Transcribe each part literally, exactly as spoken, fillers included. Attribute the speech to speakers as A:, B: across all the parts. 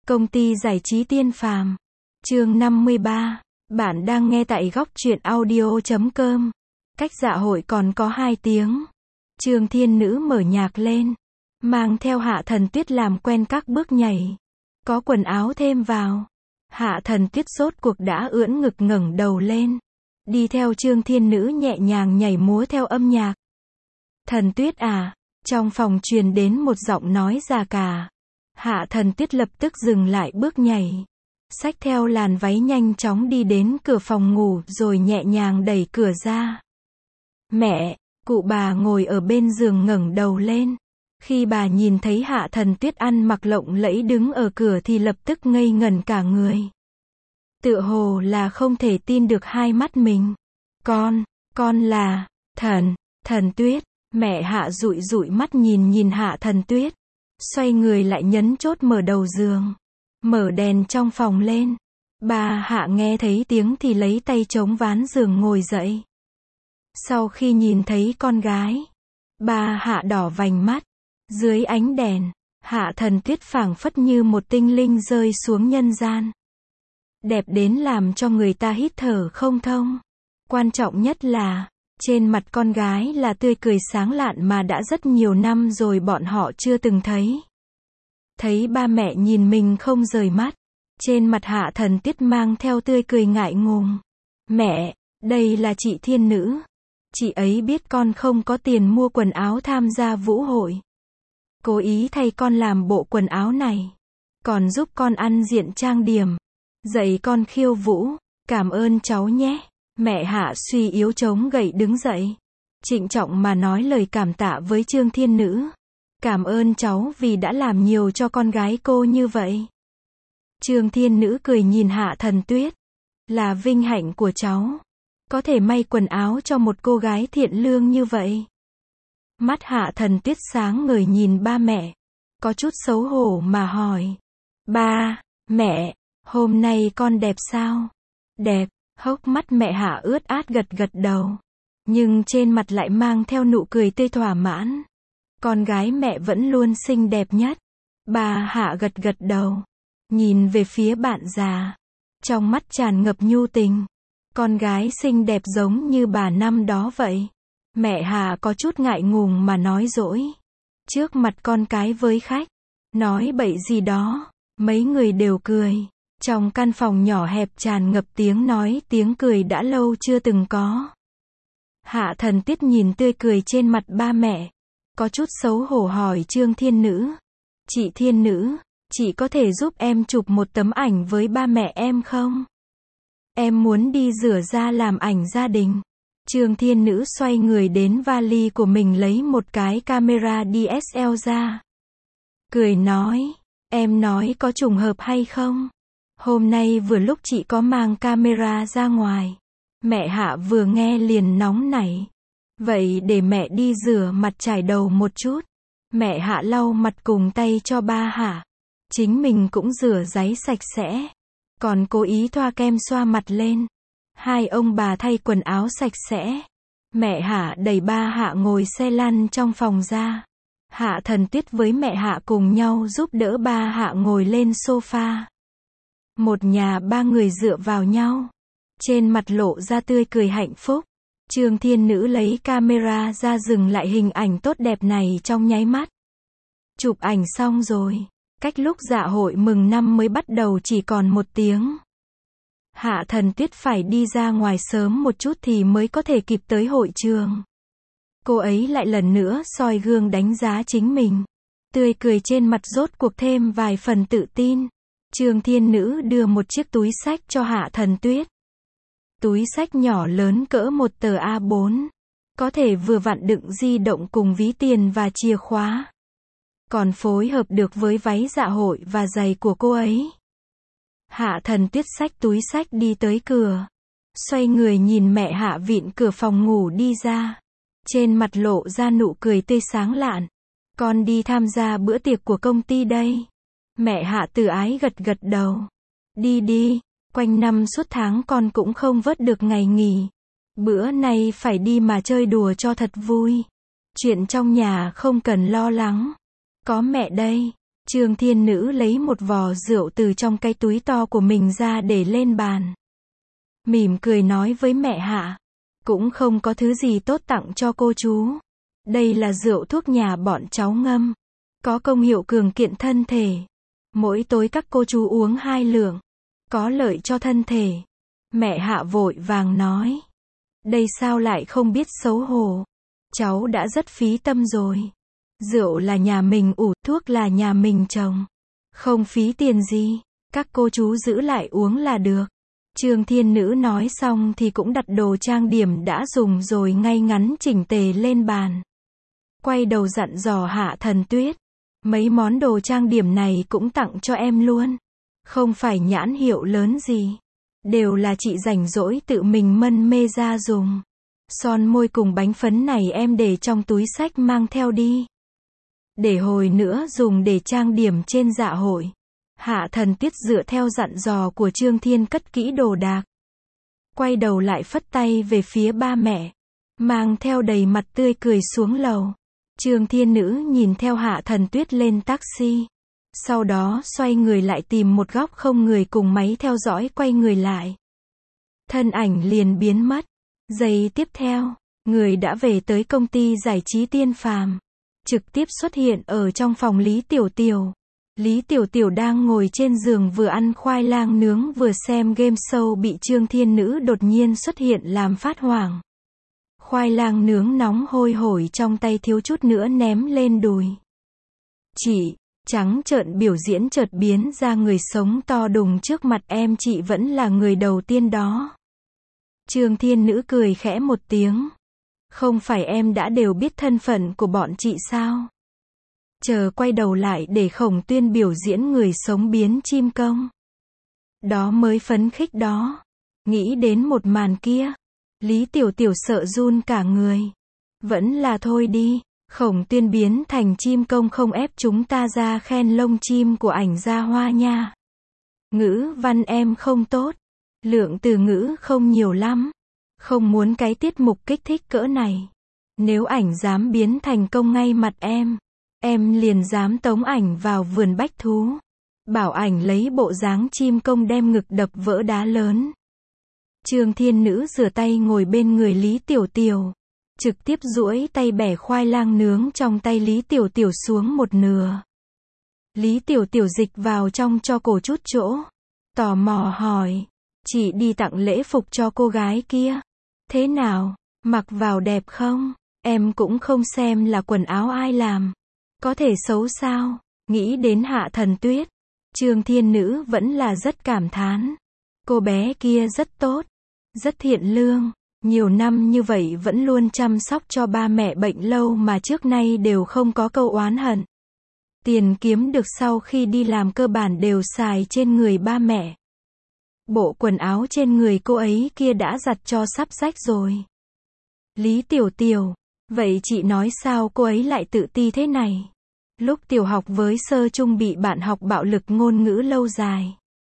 A: Công ty giải trí Tiên Phàm. Chương năm mươi ba. Bạn đang nghe tại góc truyện audio chấm com. Cách dạ hội còn có hai tiếng. Trương Thiên Nữ mở nhạc lên, mang theo Hạ Thần Tuyết làm quen các bước nhảy. Có quần áo thêm vào. Hạ Thần Tuyết rốt cuộc đã ưỡn ngực ngẩng đầu lên, đi theo Trương Thiên Nữ nhẹ nhàng nhảy múa theo âm nhạc. Thần Tuyết à, trong phòng truyền đến một giọng nói già cả. Hạ Thần Tuyết lập tức dừng lại bước nhảy, xách theo làn váy nhanh chóng đi đến cửa phòng ngủ rồi nhẹ nhàng đẩy cửa ra. Mẹ, cụ bà ngồi ở bên giường ngẩng đầu lên. Khi bà nhìn thấy Hạ Thần Tuyết ăn mặc lộng lẫy đứng ở cửa thì lập tức ngây ngẩn cả người. Tựa hồ là không thể tin được hai mắt mình. Con, con là, thần, Thần Tuyết. Mẹ Hạ dụi dụi mắt nhìn nhìn Hạ Thần Tuyết. Xoay người lại nhấn chốt mở đầu giường. Mở đèn trong phòng lên. Bà Hạ nghe thấy tiếng thì lấy tay chống ván giường ngồi dậy. Sau khi nhìn thấy con gái, bà Hạ đỏ vành mắt. Dưới ánh đèn, Hạ Thần Tuyết phảng phất như một tinh linh rơi xuống nhân gian. Đẹp đến làm cho người ta hít thở không thông. Quan trọng nhất là, trên mặt con gái là tươi cười sáng lạn mà đã rất nhiều năm rồi bọn họ chưa từng thấy. Thấy ba mẹ nhìn mình không rời mắt, trên mặt Hạ Thần Tuyết mang theo tươi cười ngại ngùng. Mẹ, đây là chị Thiên Nữ. Chị ấy biết con không có tiền mua quần áo tham gia vũ hội. Cố ý thay con làm bộ quần áo này. Còn giúp con ăn diện trang điểm. Dạy con khiêu vũ. Cảm ơn cháu nhé. Mẹ Hạ suy yếu chống gậy đứng dậy. Trịnh trọng mà nói lời cảm tạ với Trương Thiên Nữ. Cảm ơn cháu vì đã làm nhiều cho con gái cô như vậy. Trương Thiên Nữ cười nhìn Hạ Thần Tuyết. Là vinh hạnh của cháu. Có thể may quần áo cho một cô gái thiện lương như vậy. Mắt Hạ Thần Tuyết sáng ngời nhìn ba mẹ. Có chút xấu hổ mà hỏi. Ba, mẹ, hôm nay con đẹp sao? Đẹp. Hốc mắt mẹ Hạ ướt át gật gật đầu. Nhưng trên mặt lại mang theo nụ cười tươi thỏa mãn. Con gái mẹ vẫn luôn xinh đẹp nhất. Bà Hạ gật gật đầu. Nhìn về phía bạn già. Trong mắt tràn ngập nhu tình. Con gái xinh đẹp giống như bà năm đó vậy. Mẹ Hạ có chút ngại ngùng mà nói dỗi. Trước mặt con cái với khách. Nói bậy gì đó. Mấy người đều cười. Trong căn phòng nhỏ hẹp tràn ngập tiếng nói tiếng cười đã lâu chưa từng có. Hạ Thần Tuyết nhìn tươi cười trên mặt ba mẹ. Có chút xấu hổ hỏi Trương Thiên Nữ. Chị Thiên Nữ, chị có thể giúp em chụp một tấm ảnh với ba mẹ em không? Em muốn đi rửa ra làm ảnh gia đình. Trương Thiên Nữ xoay người đến vali của mình lấy một cái camera đê ét lờ rờ ra. Cười nói, em nói có trùng hợp hay không? Hôm nay vừa lúc chị có mang camera ra ngoài. Mẹ Hạ vừa nghe liền nóng nảy. Vậy để mẹ đi rửa mặt chải đầu một chút. Mẹ Hạ lau mặt cùng tay cho ba Hạ. Chính mình cũng rửa ráy sạch sẽ. Còn cố ý thoa kem xoa mặt lên. Hai ông bà thay quần áo sạch sẽ. Mẹ Hạ đẩy ba Hạ ngồi xe lăn trong phòng ra. Hạ Thần Tuyết với mẹ Hạ cùng nhau giúp đỡ ba Hạ ngồi lên sofa. Một nhà ba người dựa vào nhau. Trên mặt lộ ra tươi cười hạnh phúc. Trương Thiên Nữ lấy camera ra dừng lại hình ảnh tốt đẹp này trong nháy mắt. Chụp ảnh xong rồi. Cách lúc dạ hội mừng năm mới bắt đầu chỉ còn một tiếng. Hạ Thần Tuyết phải đi ra ngoài sớm một chút thì mới có thể kịp tới hội trường. Cô ấy lại lần nữa soi gương đánh giá chính mình. Tươi cười trên mặt rốt cuộc thêm vài phần tự tin. Trương Thiên Nữ đưa một chiếc túi xách cho Hạ Thần Tuyết. Túi xách nhỏ lớn cỡ một tờ A bốn. Có thể vừa vặn đựng di động cùng ví tiền và chìa khóa. Còn phối hợp được với váy dạ hội và giày của cô ấy. Hạ Thần Tuyết xách túi xách đi tới cửa. Xoay người nhìn mẹ Hạ vịn cửa phòng ngủ đi ra. Trên mặt lộ ra nụ cười tươi sáng lạn. Con đi tham gia bữa tiệc của công ty đây. Mẹ Hạ từ ái gật gật đầu. Đi đi, quanh năm suốt tháng con cũng không vớt được ngày nghỉ. Bữa nay phải đi mà chơi đùa cho thật vui. Chuyện trong nhà không cần lo lắng. Có mẹ đây. Trương Thiên Nữ lấy một vò rượu từ trong cái túi to của mình ra để lên bàn. Mỉm cười nói với mẹ Hạ. Cũng không có thứ gì tốt tặng cho cô chú. Đây là rượu thuốc nhà bọn cháu ngâm. Có công hiệu cường kiện thân thể. Mỗi tối các cô chú uống hai lượng. Có lợi cho thân thể. Mẹ Hạ vội vàng nói. Đây sao lại không biết xấu hổ. Cháu đã rất phí tâm rồi. Rượu là nhà mình ủ, thuốc là nhà mình trồng. Không phí tiền gì. Các cô chú giữ lại uống là được. Trương Thiên Nữ nói xong thì cũng đặt đồ trang điểm đã dùng rồi ngay ngắn chỉnh tề lên bàn. Quay đầu dặn dò Hạ Thần Tuyết. Mấy món đồ trang điểm này cũng tặng cho em luôn. Không phải nhãn hiệu lớn gì. Đều là chị rảnh rỗi tự mình mân mê ra dùng. Son môi cùng bánh phấn này em để trong túi xách mang theo đi. Để hồi nữa dùng để trang điểm trên dạ hội. Hạ Thần Tuyết dựa theo dặn dò của Trương Thiên cất kỹ đồ đạc. Quay đầu lại phất tay về phía ba mẹ. Mang theo đầy mặt tươi cười xuống lầu. Trương Thiên Nữ nhìn theo Hạ Thần Tuyết lên taxi. Sau đó xoay người lại tìm một góc không người cùng máy theo dõi quay người lại. Thân ảnh liền biến mất. Giây tiếp theo, người đã về tới công ty giải trí Tiên Phàm. Trực tiếp xuất hiện ở trong phòng Lý Tiểu Tiểu. Lý Tiểu Tiểu đang ngồi trên giường vừa ăn khoai lang nướng vừa xem game show bị Trương Thiên Nữ đột nhiên xuất hiện làm phát hoảng. Khoai lang nướng nóng hôi hổi trong tay thiếu chút nữa ném lên đùi. Chị, trắng trợn biểu diễn chợt biến ra người sống to đùng trước mặt em, chị vẫn là người đầu tiên đó. Trương Thiên Nữ cười khẽ một tiếng. Không phải em đã đều biết thân phận của bọn chị sao? Chờ quay đầu lại để Khổng Tuyên biểu diễn người sống biến chim công. Đó mới phấn khích đó. Nghĩ đến một màn kia. Lý Tiểu Tiểu sợ run cả người. Vẫn là thôi đi. Khổng Tuyên biến thành chim công không ép chúng ta ra khen lông chim của ảnh Gia Hoa nha. Ngữ văn em không tốt. Lượng từ ngữ không nhiều lắm. Không muốn cái tiết mục kích thích cỡ này. Nếu ảnh dám biến thành công ngay mặt em, em liền dám tống ảnh vào vườn bách thú. Bảo ảnh lấy bộ dáng chim công đem ngực đập vỡ đá lớn. Trương Thiên Nữ rửa tay ngồi bên người Lý Tiểu Tiểu. Trực tiếp duỗi tay bẻ khoai lang nướng trong tay Lý Tiểu Tiểu xuống một nửa. Lý Tiểu Tiểu dịch vào trong cho cổ chút chỗ. Tò mò hỏi. Chị đi tặng lễ phục cho cô gái kia. Thế nào? Mặc vào đẹp không? Em cũng không xem là quần áo ai làm. Có thể xấu sao? Nghĩ đến Hạ Thần Tuyết. Trương Thiên Nữ vẫn là rất cảm thán. Cô bé kia rất tốt. Rất thiện lương. Nhiều năm như vậy vẫn luôn chăm sóc cho ba mẹ bệnh lâu mà trước nay đều không có câu oán hận. Tiền kiếm được sau khi đi làm cơ bản đều xài trên người ba mẹ. Bộ quần áo trên người cô ấy kia đã giặt cho sắp rách rồi. Lý Tiểu Tiểu, vậy chị nói sao cô ấy lại tự ti thế này? Lúc tiểu học với sơ trung bị bạn học bạo lực ngôn ngữ lâu dài.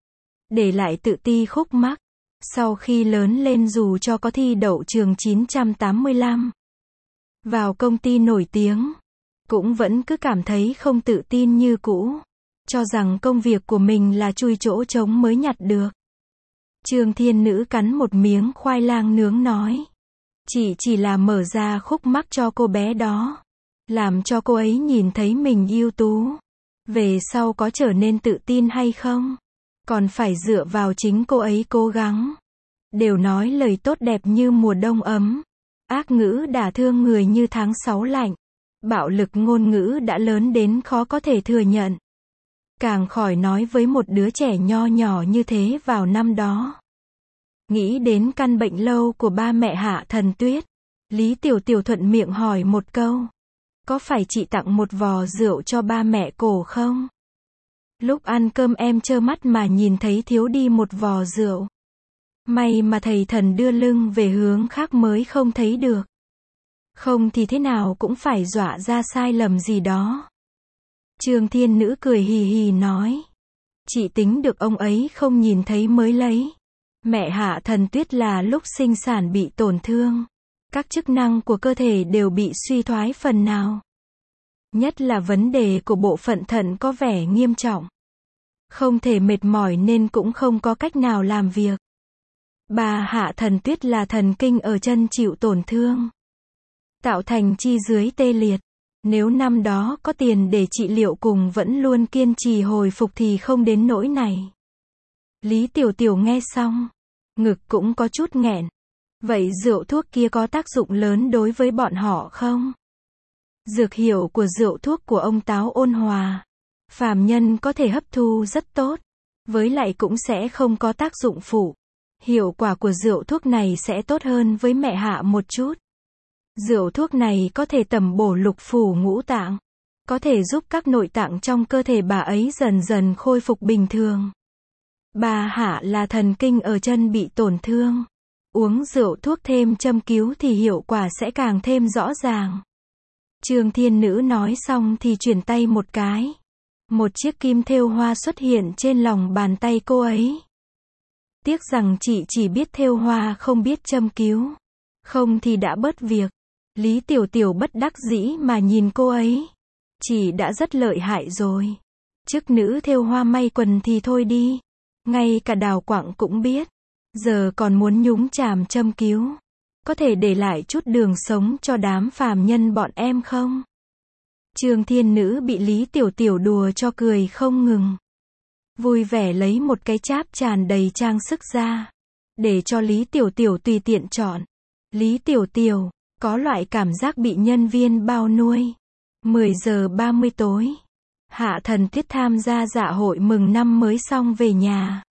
A: Để lại tự ti khúc mắc. Sau khi lớn lên dù cho có thi đậu trường chín trăm tám mươi lăm. Vào công ty nổi tiếng. Cũng vẫn cứ cảm thấy không tự tin như cũ. Cho rằng công việc của mình là chui chỗ trống mới nhặt được. Trương Thiên Nữ cắn một miếng khoai lang nướng nói. Chị chỉ là mở ra khúc mắc cho cô bé đó. Làm cho cô ấy nhìn thấy mình ưu tú. Về sau có trở nên tự tin hay không? Còn phải dựa vào chính cô ấy cố gắng. Đều nói lời tốt đẹp như mùa đông ấm. Ác ngữ đả thương người như tháng sáu lạnh. Bạo lực ngôn ngữ đã lớn đến khó có thể thừa nhận. Càng khỏi nói với một đứa trẻ nho nhỏ như thế vào năm đó. Nghĩ đến căn bệnh lâu của ba mẹ Hạ Thần Tuyết. Lý Tiểu Tiểu thuận miệng hỏi một câu. Có phải chị tặng một vò rượu cho ba mẹ cổ không? Lúc ăn cơm em trơ mắt mà nhìn thấy thiếu đi một vò rượu. May mà thầy thần đưa lưng về hướng khác mới không thấy được. Không thì thế nào cũng phải dọa ra sai lầm gì đó. Trương Thiên Nữ cười hì hì nói. Chị tính được ông ấy không nhìn thấy mới lấy. Mẹ Hạ Thần Tuyết là lúc sinh sản bị tổn thương. Các chức năng của cơ thể đều bị suy thoái phần nào. Nhất là vấn đề của bộ phận thận có vẻ nghiêm trọng. Không thể mệt mỏi nên cũng không có cách nào làm việc. Bà Hạ Thần Tuyết là thần kinh ở chân chịu tổn thương, tạo thành chi dưới tê liệt. Nếu năm đó có tiền để trị liệu cùng vẫn luôn kiên trì hồi phục thì không đến nỗi này. Lý Tiểu Tiểu nghe xong, ngực cũng có chút nghẹn. Vậy rượu thuốc kia có tác dụng lớn đối với bọn họ không? Dược hiệu của rượu thuốc của ông táo ôn hòa, phàm nhân có thể hấp thu rất tốt, với lại cũng sẽ không có tác dụng phụ. Hiệu quả của rượu thuốc này sẽ tốt hơn với mẹ Hạ một chút. Rượu thuốc này có thể tẩm bổ lục phủ ngũ tạng, có thể giúp các nội tạng trong cơ thể bà ấy dần dần khôi phục bình thường. Bà Hạ là thần kinh ở chân bị tổn thương. Uống rượu thuốc thêm châm cứu thì hiệu quả sẽ càng thêm rõ ràng. Trương Thiên Nữ nói xong thì chuyển tay một cái. Một chiếc kim thêu hoa xuất hiện trên lòng bàn tay cô ấy. Tiếc rằng chị chỉ biết thêu hoa không biết châm cứu. Không thì đã bớt việc. Lý Tiểu Tiểu bất đắc dĩ mà nhìn cô ấy. Chị đã rất lợi hại rồi. Chức nữ thêu hoa may quần thì thôi đi. Ngay cả Đào Quảng cũng biết. Giờ còn muốn nhúng chàm châm cứu. Có thể để lại chút đường sống cho đám phàm nhân bọn em không? Trương Thiên Nữ bị Lý Tiểu Tiểu đùa cho cười không ngừng. Vui vẻ lấy một cái cháp tràn đầy trang sức ra. Để cho Lý Tiểu Tiểu tùy tiện chọn. Lý Tiểu Tiểu, có loại cảm giác bị nhân viên bao nuôi. mười giờ ba mươi tối. Hạ Thần Tuyết tham gia dạ hội mừng năm mới xong về nhà.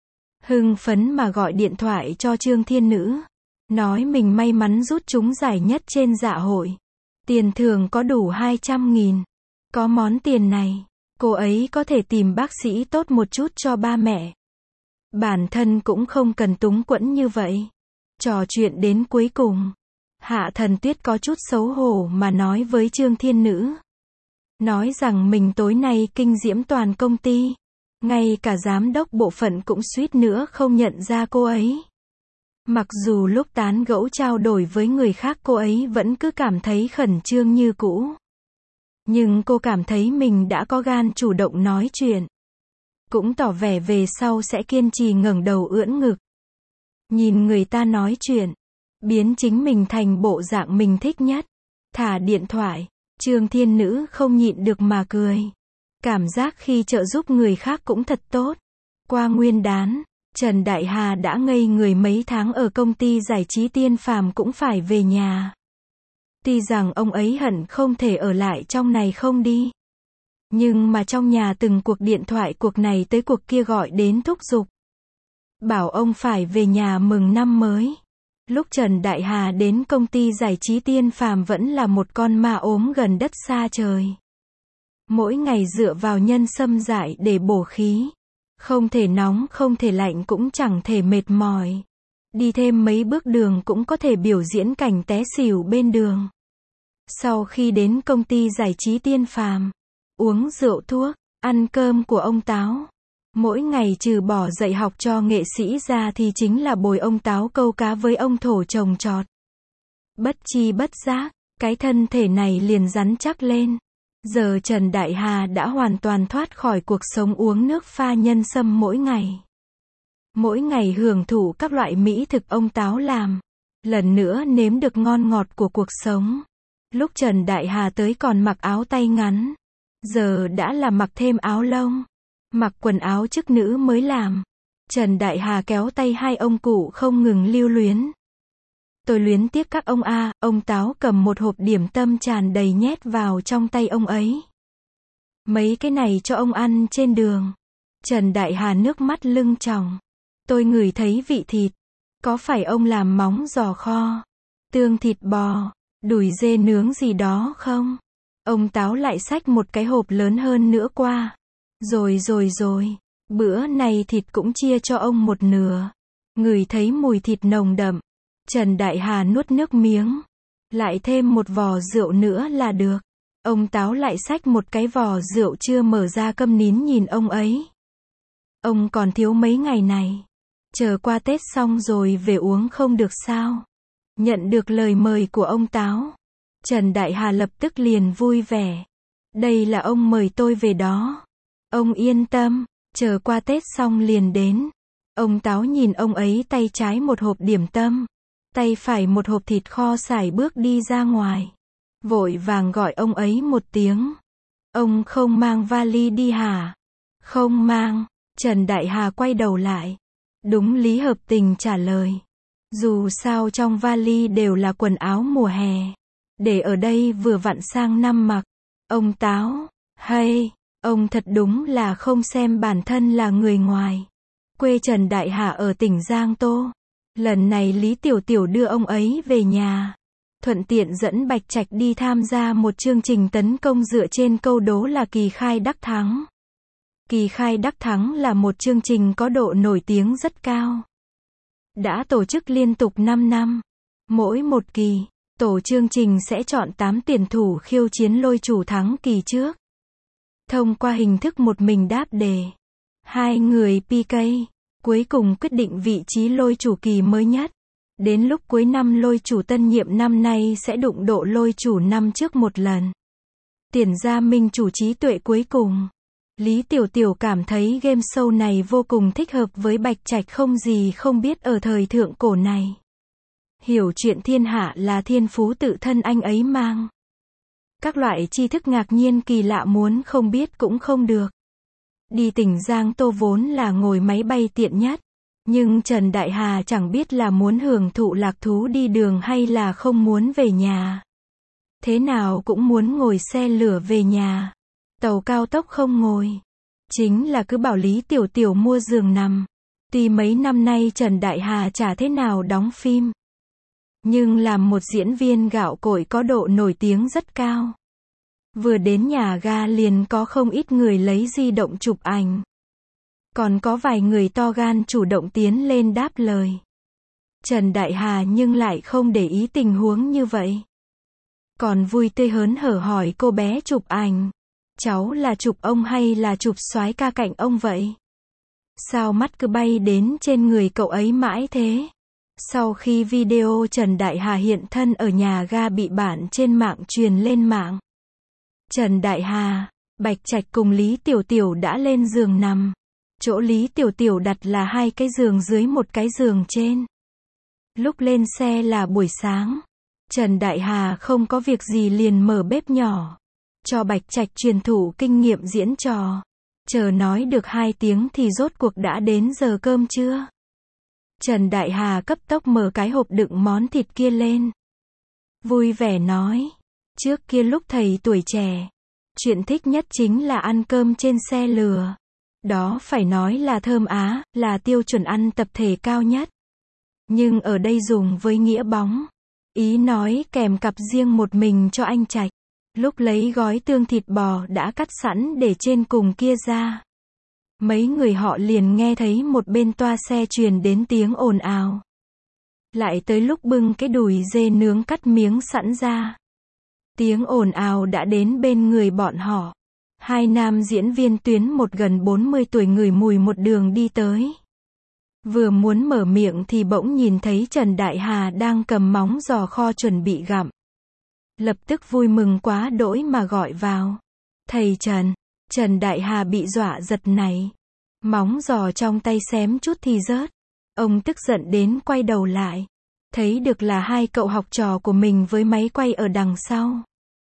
A: Hưng phấn mà gọi điện thoại cho Trương Thiên Nữ. Nói mình may mắn rút trúng giải nhất trên dạ hội. Tiền thưởng có đủ hai trăm nghìn. Có món tiền này, cô ấy có thể tìm bác sĩ tốt một chút cho ba mẹ. Bản thân cũng không cần túng quẫn như vậy. Trò chuyện đến cuối cùng, Hạ Thần Tuyết có chút xấu hổ mà nói với Trương Thiên Nữ. Nói rằng mình tối nay kinh diễm toàn công ty. Ngay cả giám đốc bộ phận cũng suýt nữa không nhận ra cô ấy. Mặc dù lúc tán gẫu trao đổi với người khác cô ấy vẫn cứ cảm thấy khẩn trương như cũ. Nhưng cô cảm thấy mình đã có gan chủ động nói chuyện. Cũng tỏ vẻ về sau sẽ kiên trì ngẩng đầu ưỡn ngực. Nhìn người ta nói chuyện. Biến chính mình thành bộ dạng mình thích nhất. Thả điện thoại. Trương Thiên Nữ không nhịn được mà cười. Cảm giác khi trợ giúp người khác cũng thật tốt. Qua Nguyên đán, Trần Đại Hà đã ngây người mấy tháng ở công ty giải trí Tiên Phàm cũng phải về nhà. Tuy rằng ông ấy hận không thể ở lại trong này không đi. Nhưng mà trong nhà từng cuộc điện thoại cuộc này tới cuộc kia gọi đến thúc giục. Bảo ông phải về nhà mừng năm mới. Lúc Trần Đại Hà đến công ty giải trí Tiên Phàm vẫn là một con ma ốm gần đất xa trời. Mỗi ngày dựa vào nhân sâm dại để bổ khí. Không thể nóng không thể lạnh cũng chẳng thể mệt mỏi. Đi thêm mấy bước đường cũng có thể biểu diễn cảnh té xỉu bên đường. Sau khi đến công ty giải trí Tiên Phàm, uống rượu thuốc, ăn cơm của ông Táo. Mỗi ngày trừ bỏ dạy học cho nghệ sĩ ra thì chính là bồi ông Táo câu cá với ông thổ trồng trọt. Bất chi bất giác, cái thân thể này liền rắn chắc lên. Giờ Trần Đại Hà đã hoàn toàn thoát khỏi cuộc sống uống nước pha nhân sâm mỗi ngày. Mỗi ngày hưởng thụ các loại mỹ thực ông Táo làm. Lần nữa nếm được ngon ngọt của cuộc sống. Lúc Trần Đại Hà tới còn mặc áo tay ngắn. Giờ đã là mặc thêm áo lông. Mặc quần áo chức nữ mới làm. Trần Đại Hà kéo tay hai ông cụ không ngừng lưu luyến. Tôi luyến tiếc các ông a, ông Táo cầm một hộp điểm tâm tràn đầy nhét vào trong tay ông ấy. Mấy cái này cho ông ăn trên đường. Trần Đại Hà nước mắt lưng tròng. Tôi ngửi thấy vị thịt. Có phải ông làm móng giò kho, tương thịt bò, đùi dê nướng gì đó không? Ông Táo lại xách một cái hộp lớn hơn nữa qua. Rồi rồi rồi, bữa này thịt cũng chia cho ông một nửa. Ngửi thấy mùi thịt nồng đậm. Trần Đại Hà nuốt nước miếng. Lại thêm một vò rượu nữa là được. Ông Táo lại xách một cái vò rượu chưa mở ra câm nín nhìn ông ấy. Ông còn thiếu mấy ngày này. Chờ qua Tết xong rồi về uống không được sao? Nhận được lời mời của ông Táo. Trần Đại Hà lập tức liền vui vẻ. Đây là ông mời tôi về đó. Ông yên tâm, chờ qua Tết xong liền đến. Ông Táo nhìn ông ấy tay trái một hộp điểm tâm, tay phải một hộp thịt kho sải bước đi ra ngoài. Vội vàng gọi ông ấy một tiếng. Ông không mang vali đi hả? Không mang. Trần Đại Hà quay đầu lại. Đúng lý hợp tình trả lời. Dù sao trong vali đều là quần áo mùa hè. Để ở đây vừa vặn sang năm mặc. Ông Táo, hay, ông thật đúng là không xem bản thân là người ngoài. Quê Trần Đại Hà ở tỉnh Giang Tô. Lần này Lý Tiểu Tiểu đưa ông ấy về nhà. Thuận tiện dẫn Bạch Trạch đi tham gia một chương trình tấn công dựa trên câu đố là Kỳ Khai Đắc Thắng. Kỳ Khai Đắc Thắng là một chương trình có độ nổi tiếng rất cao. Đã tổ chức liên tục năm năm. Mỗi một kỳ, tổ chương trình sẽ chọn tám tuyển thủ khiêu chiến lôi chủ thắng kỳ trước. Thông qua hình thức một mình đáp đề. Hai người pê ca, cuối cùng quyết định vị trí lôi chủ kỳ mới nhất. Đến lúc cuối năm lôi chủ tân nhiệm năm nay sẽ đụng độ lôi chủ năm trước một lần. Tiền Gia Minh chủ trí tuệ cuối cùng. Lý Tiểu Tiểu cảm thấy game show này vô cùng thích hợp với Bạch Trạch không gì không biết ở thời thượng cổ này. Hiểu chuyện thiên hạ là thiên phú tự thân anh ấy mang. Các loại tri thức ngạc nhiên kỳ lạ muốn không biết cũng không được. Đi tỉnh Giang Tô vốn là ngồi máy bay tiện nhất. Nhưng Trần Đại Hà chẳng biết là muốn hưởng thụ lạc thú đi đường hay là không muốn về nhà. Thế nào cũng muốn ngồi xe lửa về nhà. Tàu cao tốc không ngồi. Chính là cứ bảo Lý Tiểu Tiểu mua giường nằm. Tuy mấy năm nay Trần Đại Hà chả thế nào đóng phim. Nhưng làm một diễn viên gạo cội có độ nổi tiếng rất cao. Vừa đến nhà ga liền có không ít người lấy di động chụp ảnh. Còn có vài người to gan chủ động tiến lên đáp lời. Trần Đại Hà nhưng lại không để ý tình huống như vậy. Còn vui tươi hớn hở hỏi cô bé chụp ảnh. Cháu là chụp ông hay là chụp soái ca cạnh ông vậy? Sao mắt cứ bay đến trên người cậu ấy mãi thế? Sau khi video Trần Đại Hà hiện thân ở nhà ga bị bạn trên mạng truyền lên mạng. Trần Đại Hà, Bạch Trạch cùng Lý Tiểu Tiểu đã lên giường nằm. Chỗ Lý Tiểu Tiểu đặt là hai cái giường dưới một cái giường trên. Lúc lên xe là buổi sáng. Trần Đại Hà không có việc gì liền mở bếp nhỏ. Cho Bạch Trạch truyền thụ kinh nghiệm diễn trò. Chờ nói được hai tiếng thì rốt cuộc đã đến giờ cơm trưa. Trần Đại Hà cấp tốc mở cái hộp đựng món thịt kia lên. Vui vẻ nói. Trước kia lúc thầy tuổi trẻ, chuyện thích nhất chính là ăn cơm trên xe lửa. Đó phải nói là thơm á, là tiêu chuẩn ăn tập thể cao nhất. Nhưng ở đây dùng với nghĩa bóng. Ý nói kèm cặp riêng một mình cho anh Trạch. Lúc lấy gói tương thịt bò đã cắt sẵn để trên cùng kia ra. Mấy người họ liền nghe thấy một bên toa xe truyền đến tiếng ồn ào. Lại tới lúc bưng cái đùi dê nướng cắt miếng sẵn ra. Tiếng ồn ào đã đến bên người bọn họ. Hai nam diễn viên tuyến một gần bốn mươi tuổi ngửi mùi một đường đi tới. Vừa muốn mở miệng thì bỗng nhìn thấy Trần Đại Hà đang cầm móng giò kho chuẩn bị gặm. Lập tức vui mừng quá đỗi mà gọi vào. Thầy Trần. Trần Đại Hà bị dọa giật nảy. Móng giò trong tay xém chút thì rớt. Ông tức giận đến quay đầu lại. Thấy được là hai cậu học trò của mình với máy quay ở đằng sau.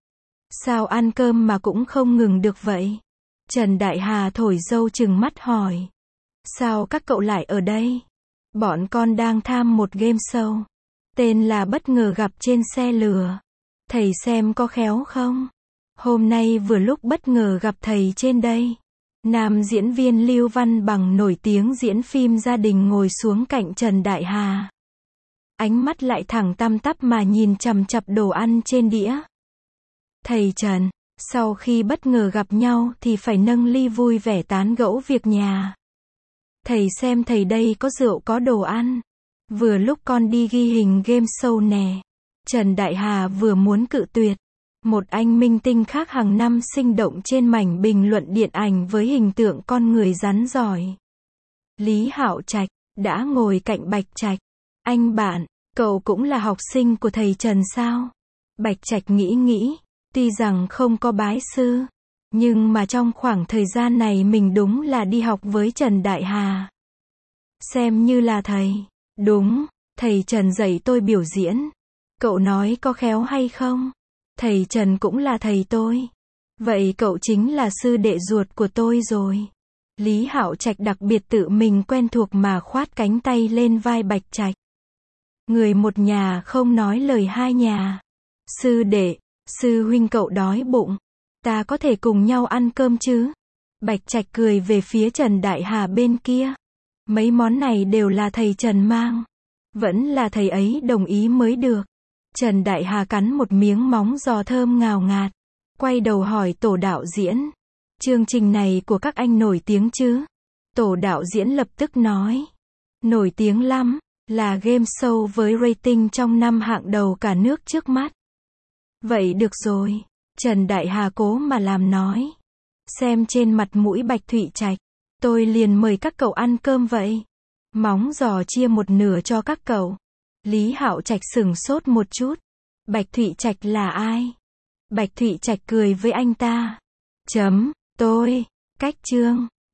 A: Sao ăn cơm mà cũng không ngừng được vậy? Trần Đại Hà thổi dâu trừng mắt hỏi. Sao các cậu lại ở đây? Bọn con đang tham một game show. Tên là Bất Ngờ Gặp trên xe lửa. Thầy xem có khéo không? Hôm nay vừa lúc bất ngờ gặp thầy trên đây. Nam diễn viên Lưu Văn Bằng nổi tiếng diễn phim gia đình ngồi xuống cạnh Trần Đại Hà. Ánh mắt lại thẳng tăm tắp mà nhìn chằm chằm đồ ăn trên đĩa. Thầy Trần, sau khi bất ngờ gặp nhau thì phải nâng ly vui vẻ tán gẫu việc nhà. Thầy xem thầy đây có rượu có đồ ăn. Vừa lúc con đi ghi hình game show nè. Trần Đại Hà vừa muốn cự tuyệt. Một anh minh tinh khác hàng năm sinh động trên mảnh bình luận điện ảnh với hình tượng con người rắn giỏi. Lý Hạo Trạch, đã ngồi cạnh Bạch Trạch. Anh bạn, cậu cũng là học sinh của thầy Trần sao? Bạch Trạch nghĩ nghĩ, tuy rằng không có bái sư, Nhưng mà trong khoảng thời gian này mình đúng là đi học với Trần Đại Hà. Xem như là thầy. Đúng, thầy Trần dạy tôi biểu diễn. Cậu nói có khéo hay không? Thầy Trần cũng là thầy tôi. Vậy cậu chính là sư đệ ruột của tôi rồi. Lý Hạo Trạch đặc biệt tự mình quen thuộc mà khoát cánh tay lên vai Bạch Trạch. Người một nhà không nói lời hai nhà. Sư đệ, sư huynh cậu đói bụng. Ta có thể cùng nhau ăn cơm chứ? Bạch Trạch cười về phía Trần Đại Hà bên kia. Mấy món này đều là thầy Trần mang. Vẫn là thầy ấy đồng ý mới được. Trần Đại Hà cắn một miếng móng giò thơm ngào ngạt. Quay đầu hỏi tổ đạo diễn. Chương trình này của các anh nổi tiếng chứ? Tổ đạo diễn lập tức nói. Nổi tiếng lắm, là game show với rating trong năm hạng đầu cả nước trước mắt. Vậy được rồi. Trần Đại Hà cố mà làm nói. Xem trên mặt mũi Bạch Thụy Trạch, tôi liền mời các cậu ăn cơm vậy. Móng giò chia một nửa cho các cậu. Lý Hạo Trạch sửng sốt một chút. Bạch Thụy Trạch là ai? Bạch Thụy Trạch cười với anh ta. Chấm, tôi, cách chương.